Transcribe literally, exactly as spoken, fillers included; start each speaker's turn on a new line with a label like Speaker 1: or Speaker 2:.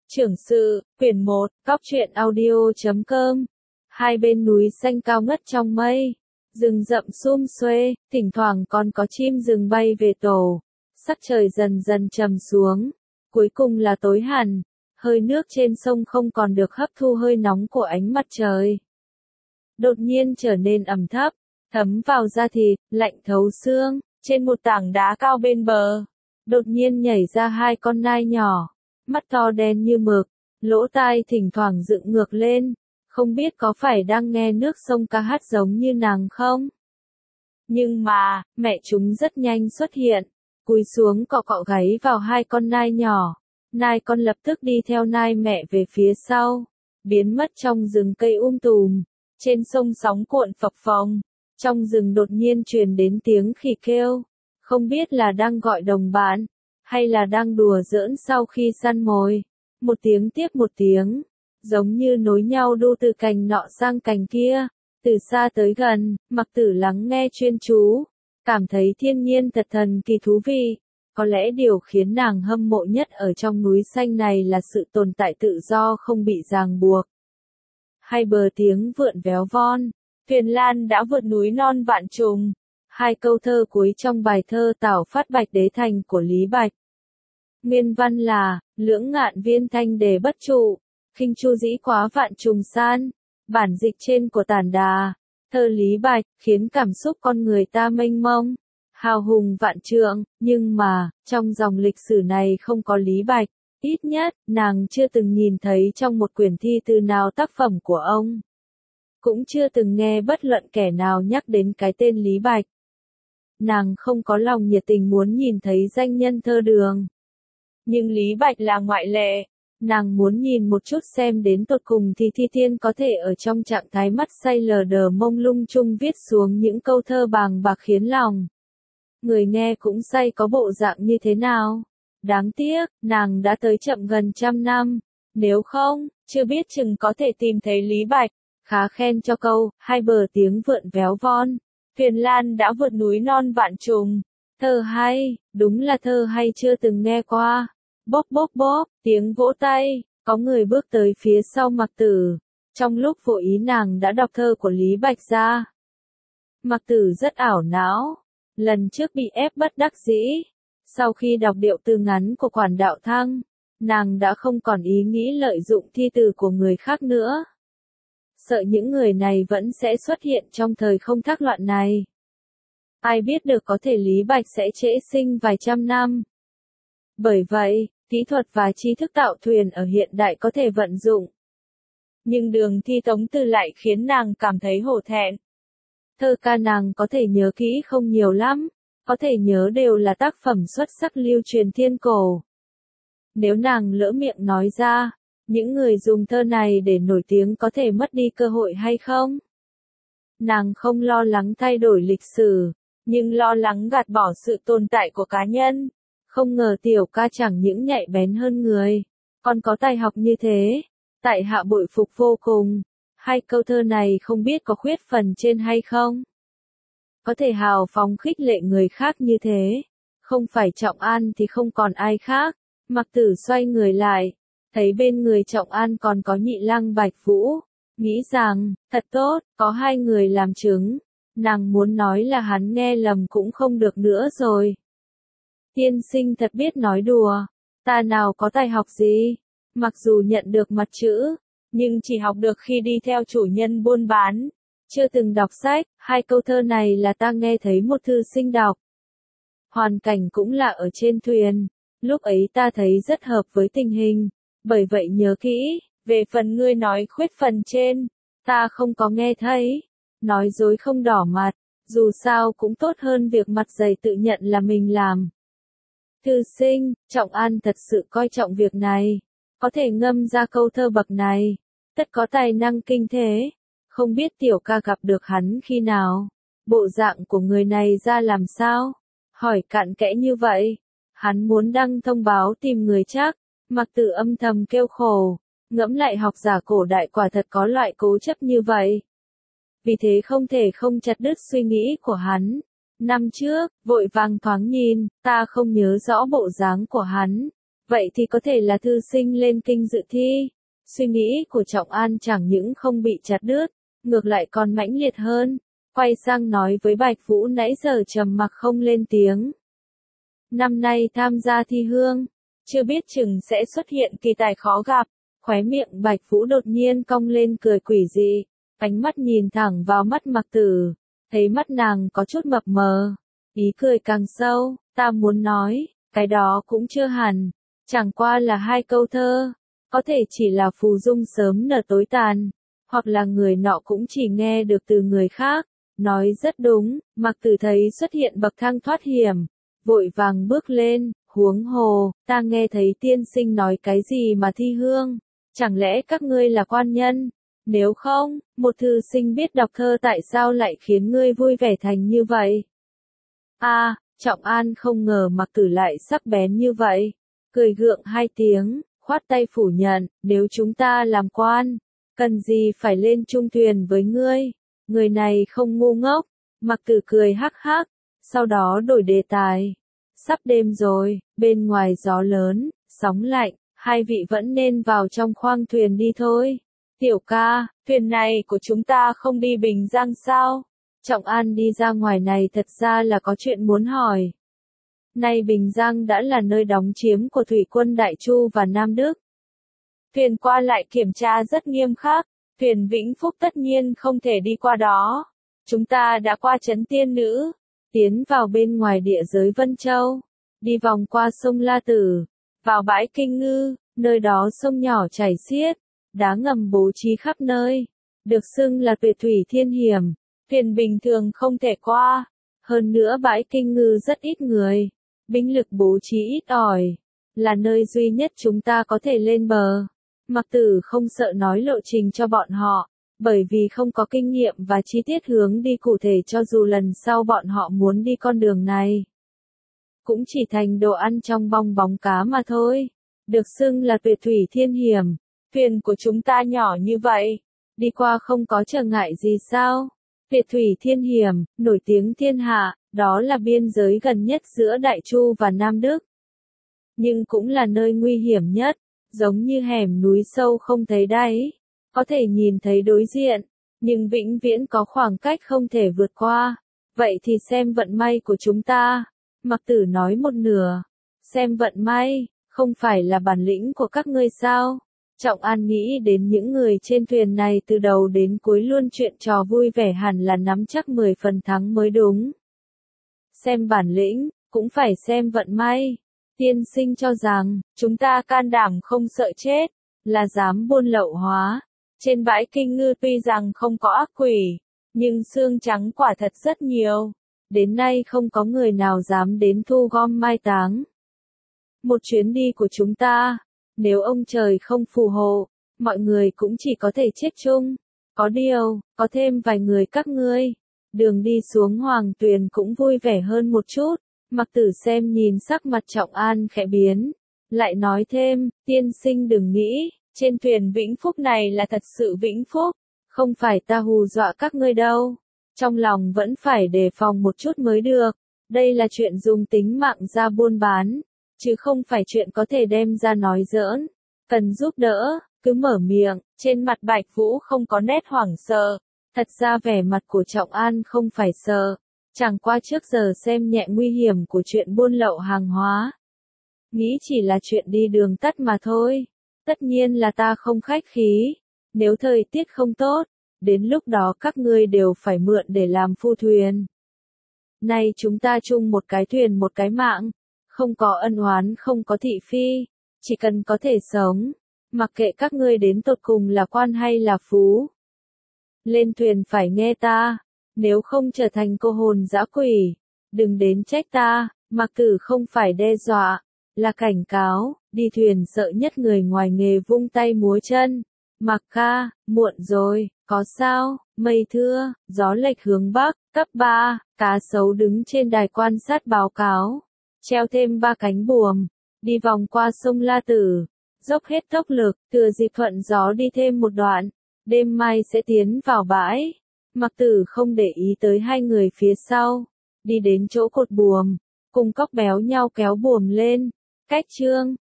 Speaker 1: Trưởng sự, quyển một, cóc truyện audio chấm com. Hai bên núi xanh cao ngất trong mây, rừng rậm sum xuê, thỉnh thoảng còn có chim rừng bay về tổ. Sắc trời dần dần trầm xuống, cuối cùng là tối hẳn, hơi nước trên sông không còn được hấp thu hơi nóng của ánh mặt trời. Đột nhiên trở nên ẩm thấp, thấm vào da thịt, lạnh thấu xương. Trên một tảng đá cao bên bờ, đột nhiên nhảy ra hai con nai nhỏ, mắt to đen như mực, lỗ tai thỉnh thoảng dựng ngược lên, không biết có phải đang nghe nước sông ca hát giống như nàng không? Nhưng mà, mẹ chúng rất nhanh xuất hiện, cúi xuống cọ cọ gáy vào hai con nai nhỏ, nai con lập tức đi theo nai mẹ về phía sau, biến mất trong rừng cây um tùm, trên sông sóng cuộn phập phồng. Trong rừng đột nhiên truyền đến tiếng khỉ kêu, không biết là đang gọi đồng bạn, hay là đang đùa giỡn sau khi săn mồi. Một tiếng tiếp một tiếng, giống như nối nhau đu từ cành nọ sang cành kia, từ xa tới gần, Mặc Tử lắng nghe chuyên chú, cảm thấy thiên nhiên thật thần kỳ thú vị. Có lẽ điều khiến nàng hâm mộ nhất ở trong núi xanh này là sự tồn tại tự do không bị ràng buộc. Hai bờ tiếng vượn véo von. Thuyền Lan đã vượt núi non vạn trùng. Hai câu thơ cuối trong bài thơ Tảo Phát Bạch Đế Thành của Lý Bạch. Nguyên văn là, lưỡng ngạn viên thanh đề bất trụ, khinh chu dĩ quá vạn trùng san. Bản dịch trên của Tản Đà, thơ Lý Bạch, khiến cảm xúc con người ta mênh mông, hào hùng vạn trượng, nhưng mà, trong dòng lịch sử này không có Lý Bạch. Ít nhất, nàng chưa từng nhìn thấy trong một quyển thi từ nào tác phẩm của ông. Cũng chưa từng nghe bất luận kẻ nào nhắc đến cái tên Lý Bạch. Nàng không có lòng nhiệt tình muốn nhìn thấy danh nhân thơ đường. Nhưng Lý Bạch là ngoại lệ. Nàng muốn nhìn một chút xem đến tột cùng thì Thi Thiên có thể ở trong trạng thái mắt say lờ đờ mông lung chung viết xuống những câu thơ bàng bạc khiến lòng người nghe cũng say có bộ dạng như thế nào. Đáng tiếc, nàng đã tới chậm gần trăm năm. Nếu không, chưa biết chừng có thể tìm thấy Lý Bạch. Khá khen cho câu, hai bờ tiếng vượn véo von. Thuyền Lan đã vượt núi non vạn trùng. Thơ hay, đúng là thơ hay chưa từng nghe qua. Bóp bóp bóp, tiếng vỗ tay, có người bước tới phía sau Mặc Tử. Trong lúc vô ý nàng đã đọc thơ của Lý Bạch ra. Mặc Tử rất ảo não. Lần trước bị ép bất đắc dĩ. Sau khi đọc điệu từ ngắn của Quản Đạo Thăng, nàng đã không còn ý nghĩ lợi dụng thi từ của người khác nữa. Sợ những người này vẫn sẽ xuất hiện trong thời không thác loạn này. Ai biết được có thể Lý Bạch sẽ trễ sinh vài trăm năm. Bởi vậy, kỹ thuật và tri thức tạo thuyền ở hiện đại có thể vận dụng. Nhưng đường thi Tống Từ lại khiến nàng cảm thấy hổ thẹn. Thơ ca nàng có thể nhớ kỹ không nhiều lắm, có thể nhớ đều là tác phẩm xuất sắc lưu truyền thiên cổ. Nếu nàng lỡ miệng nói ra, những người dùng thơ này để nổi tiếng có thể mất đi cơ hội hay không? Nàng không lo lắng thay đổi lịch sử, nhưng lo lắng gạt bỏ sự tồn tại của cá nhân. Không ngờ tiểu ca chẳng những nhạy bén hơn người, còn có tài học như thế. Tại hạ bội phục vô cùng. Hai câu thơ này không biết có khuyết phần trên hay không? Có thể hào phóng khích lệ người khác như thế. Không phải Trọng An thì không còn ai khác. Mặc Tử xoay người lại. Thấy bên người Trọng An còn có Nhị Lăng Bạch Vũ, nghĩ rằng, thật tốt, có hai người làm chứng. Nàng muốn nói là hắn nghe lầm cũng không được nữa rồi. Tiên sinh thật biết nói đùa, ta nào có tài học gì, mặc dù nhận được mặt chữ, nhưng chỉ học được khi đi theo chủ nhân buôn bán, chưa từng đọc sách. Hai câu thơ này là ta nghe thấy một thư sinh đọc. Hoàn cảnh cũng là ở trên thuyền, lúc ấy ta thấy rất hợp với tình hình. Bởi vậy nhớ kỹ, về phần ngươi nói khuyết phần trên, ta không có nghe thấy. Nói dối không đỏ mặt, dù sao cũng tốt hơn việc mặt dày tự nhận là mình làm. Thư sinh, Trọng An thật sự coi trọng việc này, có thể ngâm ra câu thơ bậc này, tất có tài năng kinh thế. Không biết tiểu ca gặp được hắn khi nào, bộ dạng của người này ra làm sao? Hỏi cặn kẽ như vậy, hắn muốn đăng thông báo tìm người chắc. Mặc Tử âm thầm kêu khổ, ngẫm lại học giả cổ đại quả thật có loại cố chấp như vậy. Vì thế không thể không chặt đứt suy nghĩ của hắn. Năm trước, vội vàng thoáng nhìn, ta không nhớ rõ bộ dáng của hắn. Vậy thì có thể là thư sinh lên kinh dự thi. Suy nghĩ của Trọng An chẳng những không bị chặt đứt, ngược lại còn mãnh liệt hơn. Quay sang nói với Bạch Vũ nãy giờ trầm mặc không lên tiếng. Năm nay tham gia thi hương, chưa biết chừng sẽ xuất hiện kỳ tài khó gặp. Khóe miệng Bạch Vũ đột nhiên cong lên cười quỷ dị, ánh mắt nhìn thẳng vào mắt Mặc Tử, thấy mắt nàng có chút mập mờ, ý cười càng sâu, ta muốn nói, cái đó cũng chưa hẳn, chẳng qua là hai câu thơ, có thể chỉ là phù dung sớm nở tối tàn, hoặc là người nọ cũng chỉ nghe được từ người khác, nói rất đúng, Mặc Tử thấy xuất hiện bậc thang thoát hiểm, vội vàng bước lên, huống hồ, ta nghe thấy tiên sinh nói cái gì mà thi hương, chẳng lẽ các ngươi là quan nhân, nếu không, một thư sinh biết đọc thơ tại sao lại khiến ngươi vui vẻ thành như vậy? A, Trọng An không ngờ Mặc Tử lại sắc bén như vậy, cười gượng hai tiếng, khoát tay phủ nhận, nếu chúng ta làm quan, cần gì phải lên chung thuyền với ngươi, người này không ngu ngốc, Mặc Tử cười hắc hắc, sau đó đổi đề tài. Sắp đêm rồi, bên ngoài gió lớn, sóng lạnh, hai vị vẫn nên vào trong khoang thuyền đi thôi. Tiểu ca, thuyền này của chúng ta không đi Bình Giang sao? Trọng An đi ra ngoài này thật ra là có chuyện muốn hỏi. Nay Bình Giang đã là nơi đóng chiếm của thủy quân Đại Chu và Nam Đức. Thuyền qua lại kiểm tra rất nghiêm khắc, thuyền Vĩnh Phúc tất nhiên không thể đi qua đó. Chúng ta đã qua trấn Tiên Nữ, tiến vào bên ngoài địa giới Vân Châu, đi vòng qua sông La Tử, vào bãi Kinh Ngư, nơi đó sông nhỏ chảy xiết, đá ngầm bố trí khắp nơi, được xưng là tuyệt thủy thiên hiểm, thuyền bình thường không thể qua. Hơn nữa bãi Kinh Ngư rất ít người, binh lực bố trí ít ỏi, là nơi duy nhất chúng ta có thể lên bờ. Mặc Tử không sợ nói lộ trình cho bọn họ, bởi vì không có kinh nghiệm và chi tiết hướng đi cụ thể, cho dù lần sau bọn họ muốn đi con đường này, cũng chỉ thành đồ ăn trong bong bóng cá mà thôi. Được xưng là tuyệt thủy thiên hiểm, thuyền của chúng ta nhỏ như vậy, đi qua không có trở ngại gì sao? Tuyệt thủy thiên hiểm, nổi tiếng thiên hạ, đó là biên giới gần nhất giữa Đại Chu và Nam Đức. Nhưng cũng là nơi nguy hiểm nhất, giống như hẻm núi sâu không thấy đáy, có thể nhìn thấy đối diện, nhưng vĩnh viễn có khoảng cách không thể vượt qua. Vậy thì xem vận may của chúng ta. Mặc Tử nói một nửa. Xem vận may, không phải là bản lĩnh của các ngươi sao? Trọng An nghĩ đến những người trên thuyền này từ đầu đến cuối luôn chuyện trò vui vẻ, hẳn là nắm chắc mười phần thắng mới đúng. Xem bản lĩnh, cũng phải xem vận may. Tiên sinh cho rằng, chúng ta can đảm không sợ chết, là dám buôn lậu hóa. Trên bãi Kinh Ngư tuy rằng không có ác quỷ, nhưng xương trắng quả thật rất nhiều. Đến nay không có người nào dám đến thu gom mai táng. Một chuyến đi của chúng ta, nếu ông trời không phù hộ, mọi người cũng chỉ có thể chết chung. Có điều, có thêm vài người các ngươi, đường đi xuống Hoàng Tuyền cũng vui vẻ hơn một chút. Mặc Tử xem nhìn sắc mặt Trọng An khẽ biến, lại nói thêm, tiên sinh đừng nghĩ, trên thuyền Vĩnh Phúc này là thật sự Vĩnh Phúc, không phải ta hù dọa các ngươi đâu. Trong lòng vẫn phải đề phòng một chút mới được, đây là chuyện dùng tính mạng ra buôn bán, chứ không phải chuyện có thể đem ra nói giỡn. Cần giúp đỡ, cứ mở miệng. Trên mặt Bạch Vũ không có nét hoảng sợ, thật ra vẻ mặt của Trọng An không phải sợ, chẳng qua trước giờ xem nhẹ nguy hiểm của chuyện buôn lậu hàng hóa, nghĩ chỉ là chuyện đi đường tắt mà thôi. Tất nhiên là ta không khách khí, nếu thời tiết không tốt, đến lúc đó các ngươi đều phải mượn để làm phu thuyền. Nay chúng ta chung một cái thuyền một cái mạng, không có ân oán không có thị phi, chỉ cần có thể sống, mặc kệ các ngươi đến tột cùng là quan hay là phú. Lên thuyền phải nghe ta, nếu không trở thành cô hồn dã quỷ, đừng đến trách ta. Mặc Tử không phải đe dọa, là cảnh cáo. Đi thuyền sợ nhất người ngoài nghề vung tay múa chân. Mặc ca, muộn rồi, có sao? Mây thưa, gió lệch hướng bắc, cấp ba, cá sấu đứng trên đài quan sát báo cáo. Treo thêm ba cánh buồm, đi vòng qua sông La Tử, dốc hết tốc lực, thừa dịp thuận gió đi thêm một đoạn, đêm mai sẽ tiến vào bãi. Mặc Tử không để ý tới hai người phía sau, đi đến chỗ cột buồm, cùng cóc béo nhau kéo buồm lên. Cách chương